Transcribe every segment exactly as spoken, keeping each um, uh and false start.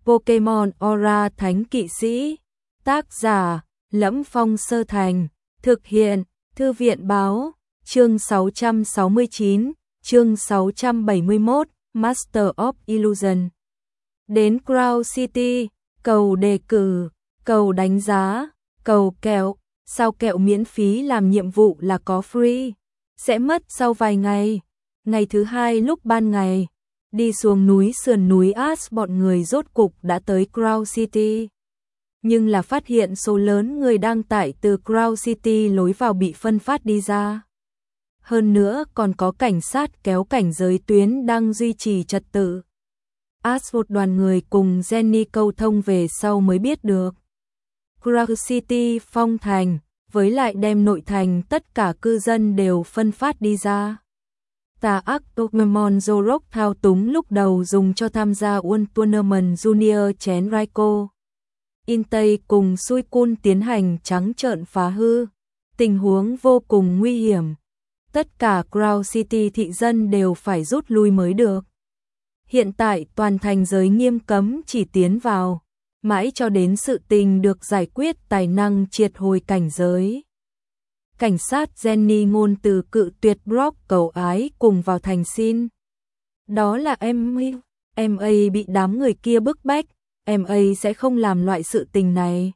Pokemon Aura Thánh Kỵ Sĩ. Tác giả: Lẫm Phong Sơ Thành. Thực hiện: Thư viện báo. Chương sáu trăm sáu mươi chín, chương sáu trăm bảy mươi mốt, Master of Illusion. Đến Crown City, cầu đề cử, cầu đánh giá, cầu kẹo, sao kẹo miễn phí làm nhiệm vụ là có free, sẽ mất sau vài ngày. Ngày thứ hai lúc ban ngày, đi xuống núi sườn núi Ash, bọn người rốt cục đã tới Crown City. Nhưng là phát hiện số lớn người đang tải từ Crown City lối vào bị phân phát đi ra. Hơn nữa còn có cảnh sát kéo cảnh giới tuyến đang duy trì trật tự. Ash một đoàn người cùng Jenny câu thông về sau mới biết được. Crown City phong thành, với lại đem nội thành tất cả cư dân đều phân phát đi ra. Tà ác Pokemon Zorok thao túng lúc đầu dùng cho tham gia World Tournament Junior chén Raikou. Intei cùng Suicune tiến hành trắng trợn phá hư. Tình huống vô cùng nguy hiểm. Tất cả Crown City thị dân đều phải rút lui mới được. Hiện tại toàn thành giới nghiêm cấm chỉ tiến vào, mãi cho đến sự tình được giải quyết tài năng triệt hồi cảnh giới. Cảnh sát Jenny ngôn từ cự tuyệt Brock cầu ái cùng vào thành xin. Đó là em ấy, em ấy bị đám người kia bức bách, em ấy sẽ không làm loại sự tình này.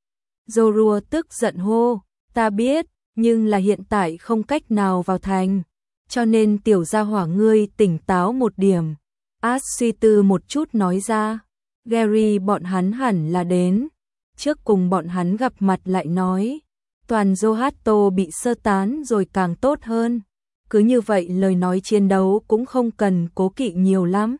Zorua tức giận hô, ta biết, nhưng là hiện tại không cách nào vào thành, cho nên tiểu gia hỏa ngươi tỉnh táo một điểm. Ash suy tư một chút nói ra, Gary bọn hắn hẳn là đến, trước cùng bọn hắn gặp mặt lại nói, toàn Johto bị sơ tán rồi càng tốt hơn, cứ như vậy lời nói chiến đấu cũng không cần cố kỵ nhiều lắm.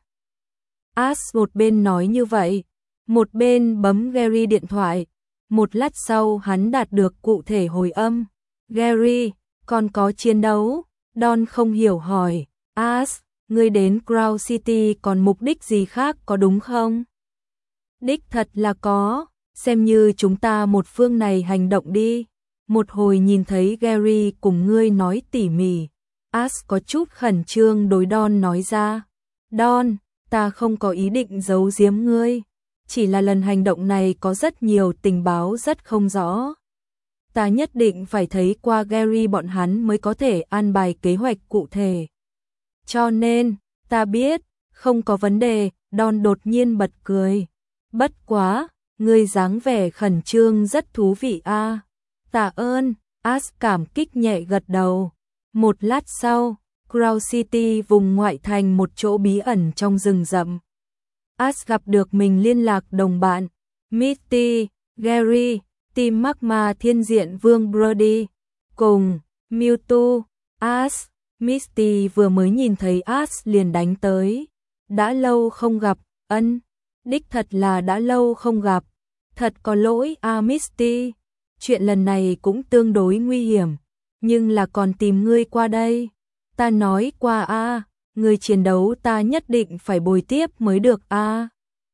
Ash một bên nói như vậy, một bên bấm Gary điện thoại, một lát sau hắn đạt được cụ thể hồi âm. Gary, còn có chiến đấu? Don không hiểu hỏi, Ash, ngươi đến Crown City còn mục đích gì khác có đúng không? Đích thật là có, xem như chúng ta một phương này hành động đi. Một hồi nhìn thấy Gary cùng ngươi nói tỉ mỉ, Ash có chút khẩn trương đối Don nói ra. Don, ta không có ý định giấu giếm ngươi, chỉ là lần hành động này có rất nhiều tình báo rất không rõ. Ta nhất định phải thấy qua Gary bọn hắn mới có thể an bài kế hoạch cụ thể. Cho nên, ta biết, không có vấn đề. Don đột nhiên bật cười. Bất quá, ngươi dáng vẻ khẩn trương rất thú vị a. À. Tạ ơn, Ash cảm kích nhẹ gật đầu. Một lát sau, Crown City vùng ngoại thành một chỗ bí ẩn trong rừng rậm. Ash gặp được mình liên lạc đồng bạn, Misty, Gary, Team Magma Thiên Diện Vương Brody, cùng Mewtwo. Ash, Misty vừa mới nhìn thấy Ash liền đánh tới. Đã lâu không gặp, ân, đích thật là đã lâu không gặp. Thật có lỗi a à, Misty, chuyện lần này cũng tương đối nguy hiểm, nhưng là còn tìm ngươi qua đây. Ta nói qua a, à, người chiến đấu ta nhất định phải bồi tiếp mới được a. À.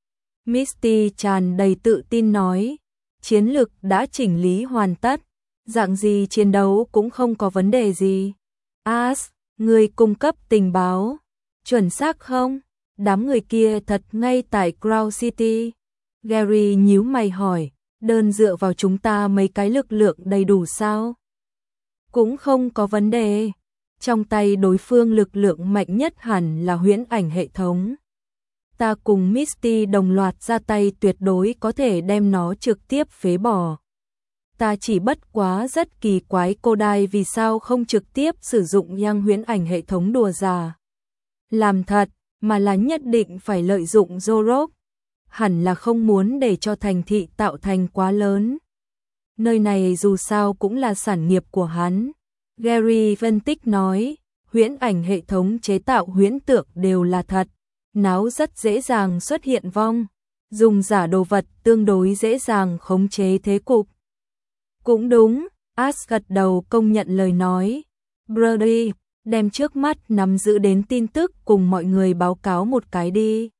Misty tràn đầy tự tin nói, chiến lược đã chỉnh lý hoàn tất, dạng gì chiến đấu cũng không có vấn đề gì. Ash, người cung cấp tình báo, chuẩn xác không? Đám người kia thật ngay tại Crown City. Gary nhíu mày hỏi, đơn dựa vào chúng ta mấy cái lực lượng đầy đủ sao? Cũng không có vấn đề. Trong tay đối phương lực lượng mạnh nhất hẳn là huyễn ảnh hệ thống. Ta cùng Misty đồng loạt ra tay tuyệt đối có thể đem nó trực tiếp phế bỏ. Ta chỉ bất quá rất kỳ quái cô đai vì sao không trực tiếp sử dụng yang huyễn ảnh hệ thống đùa già. Làm thật, mà là nhất định phải lợi dụng Zorok. Hẳn là không muốn để cho thành thị tạo thành quá lớn. Nơi này dù sao cũng là sản nghiệp của hắn. Gary phân tích nói, huyễn ảnh hệ thống chế tạo huyễn tượng đều là thật. Nó rất dễ dàng xuất hiện vong. Dùng giả đồ vật tương đối dễ dàng khống chế thế cục. Cũng đúng, Ash gật đầu công nhận lời nói. Brody, đem trước mắt nắm giữ đến tin tức cùng mọi người báo cáo một cái đi.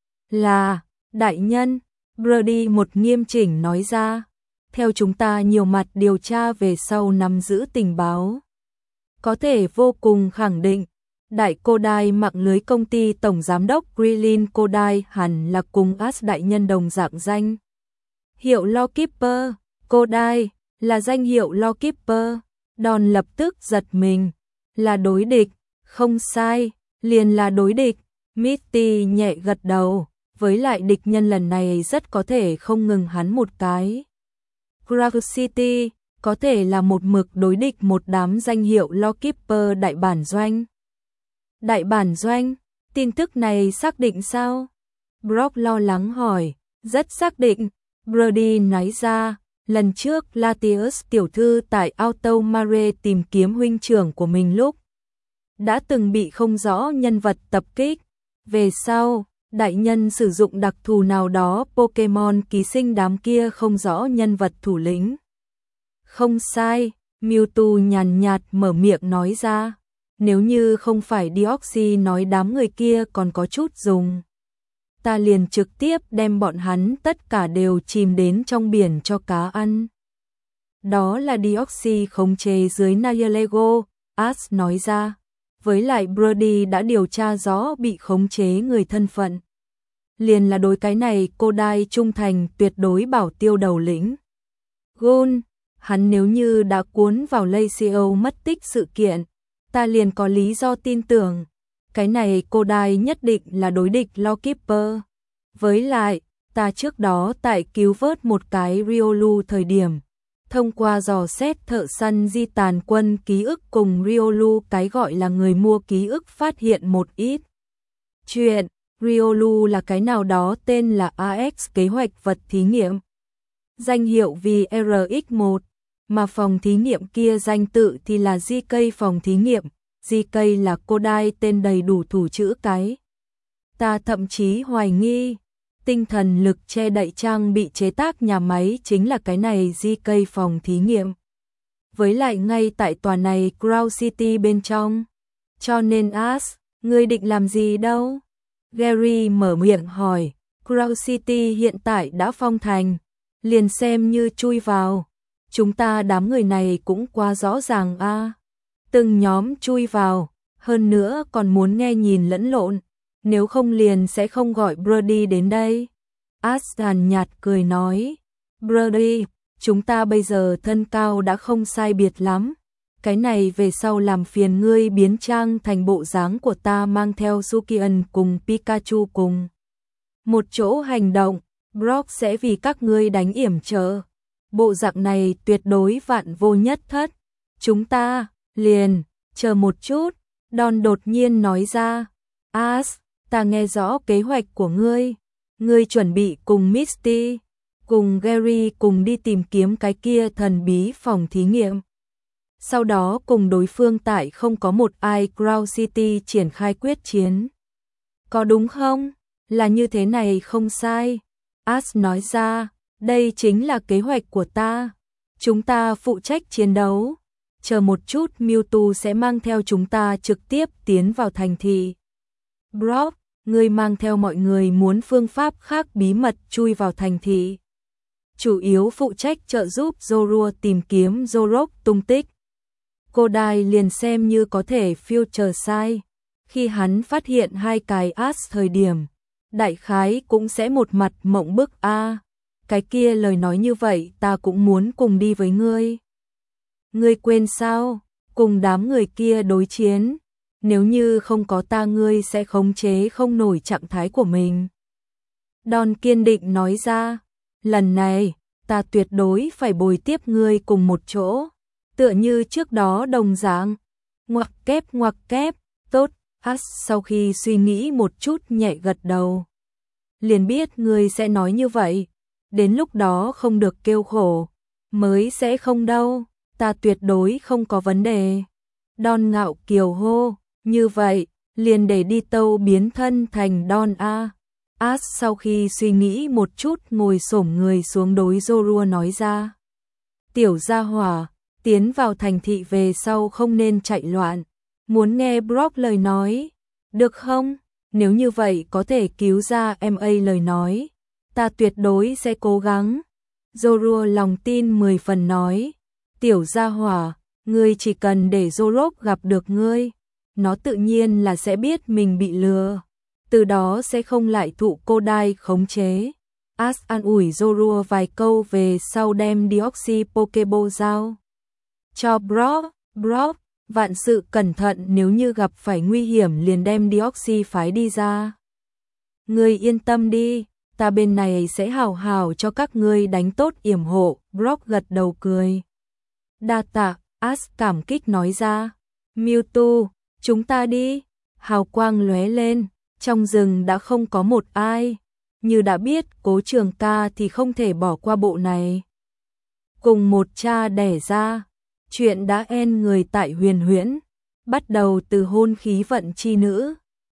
Là, đại nhân, Brody một nghiêm chỉnh nói ra. Theo chúng ta nhiều mặt điều tra về sau nắm giữ tình báo. Có thể vô cùng khẳng định, Đại Kodai mạng lưới công ty tổng giám đốc Krillin Kodai hẳn là cùng Ash đại nhân đồng dạng danh. Hiệu Lawkeeper, Kodai là danh hiệu Lawkeeper. Don lập tức giật mình, là đối địch, không sai, liền là đối địch. Misty nhẹ gật đầu, với lại địch nhân lần này rất có thể không ngừng hắn một cái. Crown City có thể là một mực đối địch một đám danh hiệu Lawkeeper đại bản doanh. Đại bản doanh, tin tức này xác định sao? Brock lo lắng hỏi, rất xác định, Brody nói ra, lần trước Latius tiểu thư tại Auto Mare tìm kiếm huynh trưởng của mình lúc đã từng bị không rõ nhân vật tập kích. Về sau, đại nhân sử dụng đặc thù nào đó Pokemon ký sinh đám kia không rõ nhân vật thủ lĩnh. Không sai, Mewtwo nhàn nhạt mở miệng nói ra. Nếu như không phải Deoxy nói đám người kia còn có chút dùng, ta liền trực tiếp đem bọn hắn tất cả đều chìm đến trong biển cho cá ăn. Đó là Deoxy khống chế dưới Nihilego, Ash nói ra. Với lại Brody đã điều tra rõ bị khống chế người thân phận. Liền là đối cái này Kodai trung thành tuyệt đối bảo tiêu đầu lĩnh. Gun, hắn nếu như đã cuốn vào Lacio mất tích sự kiện, ta liền có lý do tin tưởng, cái này Kodai nhất định là đối địch Lawkeeper. Với lại, ta trước đó tại cứu vớt một cái Riolu thời điểm, thông qua dò xét thợ săn di tàn quân ký ức cùng Riolu cái gọi là người mua ký ức phát hiện một ít chuyện. Riolu là cái nào đó tên là a ích kế hoạch vật thí nghiệm, danh hiệu vì R X một, mà phòng thí nghiệm kia danh tự thì là gi ca phòng thí nghiệm, gi ca là Kodai tên đầy đủ thủ chữ cái. Ta thậm chí hoài nghi, tinh thần lực che đậy trang bị chế tác nhà máy chính là cái này gi ca phòng thí nghiệm. Với lại ngay tại tòa này Crown City bên trong. Cho nên Ash, ngươi định làm gì đâu? Gary mở miệng hỏi, Crown City hiện tại đã phong thành, liền xem như chui vào. Chúng ta đám người này cũng quá rõ ràng a. À. Từng nhóm chui vào, hơn nữa còn muốn nghe nhìn lẫn lộn, nếu không liền sẽ không gọi Brody đến đây. Ash nhàn nhạt cười nói, Brody, chúng ta bây giờ thân cao đã không sai biệt lắm. Cái này về sau làm phiền ngươi biến trang thành bộ dáng của ta mang theo Sukian cùng Pikachu cùng một chỗ hành động, Brock sẽ vì các ngươi đánh yểm trợ. Bộ dạng này tuyệt đối vạn vô nhất thất. Chúng ta, liền, chờ một chút, Don đột nhiên nói ra. Ash, ta nghe rõ kế hoạch của ngươi. Ngươi chuẩn bị cùng Misty, cùng Gary cùng đi tìm kiếm cái kia thần bí phòng thí nghiệm. Sau đó cùng đối phương tại không có một ai Crown City triển khai quyết chiến. Có đúng không? Là như thế này không sai. Ash nói ra, đây chính là kế hoạch của ta. Chúng ta phụ trách chiến đấu. Chờ một chút Mewtwo sẽ mang theo chúng ta trực tiếp tiến vào thành thị. Brock, ngươi mang theo mọi người muốn phương pháp khác bí mật chui vào thành thị. Chủ yếu phụ trách trợ giúp Zorua tìm kiếm Zorok tung tích. Kodai liền xem như có thể future sai. Khi hắn phát hiện hai cái Ash thời điểm, đại khái cũng sẽ một mặt mộng bức a. À, cái kia lời nói như vậy ta cũng muốn cùng đi với ngươi. Ngươi quên sao? Cùng đám người kia đối chiến. Nếu như không có ta ngươi sẽ khống chế không nổi trạng thái của mình. Don kiên định nói ra. Lần này, ta tuyệt đối phải bồi tiếp ngươi cùng một chỗ. Tựa như trước đó đồng dạng. Ngoặc kép ngoặc kép. Tốt. Ash sau khi suy nghĩ một chút nhẹ gật đầu. Liền biết ngươi sẽ nói như vậy. Đến lúc đó không được kêu khổ. Mới sẽ không đâu. Ta tuyệt đối không có vấn đề. Don ngạo kiều hô. Như vậy, liền để đi tâu biến thân thành Don A. Ash sau khi suy nghĩ một chút ngồi xổm người xuống đối Zorua nói ra. Tiểu gia hỏa, tiến vào thành thị về sau không nên chạy loạn. Muốn nghe Brock lời nói, được không? Nếu như vậy có thể cứu ra em A lời nói, ta tuyệt đối sẽ cố gắng. Zorua lòng tin mười phần nói. Tiểu gia hỏa, ngươi chỉ cần để Zorok gặp được ngươi, nó tự nhiên là sẽ biết mình bị lừa, từ đó sẽ không lại thụ cô đai khống chế. Ash an ủi Zorua vài câu về sau đem Deoxy Pokeball giao cho Brock. Brock, vạn sự cẩn thận, nếu như gặp phải nguy hiểm liền đem Deoxy phái đi ra. Ngươi yên tâm đi, ta bên này sẽ hào hào cho các ngươi đánh tốt yểm hộ. Brock gật đầu cười. Đa tạ, Ash cảm kích nói ra. Mewtwo, chúng ta đi. Hào quang lóe lên, trong rừng đã không có một ai. Như đã biết Cố Trường Ca thì không thể bỏ qua bộ này. Cùng một cha đẻ ra, chuyện đã end người tại Huyền Huyễn, bắt đầu từ hôn khí vận chi nữ.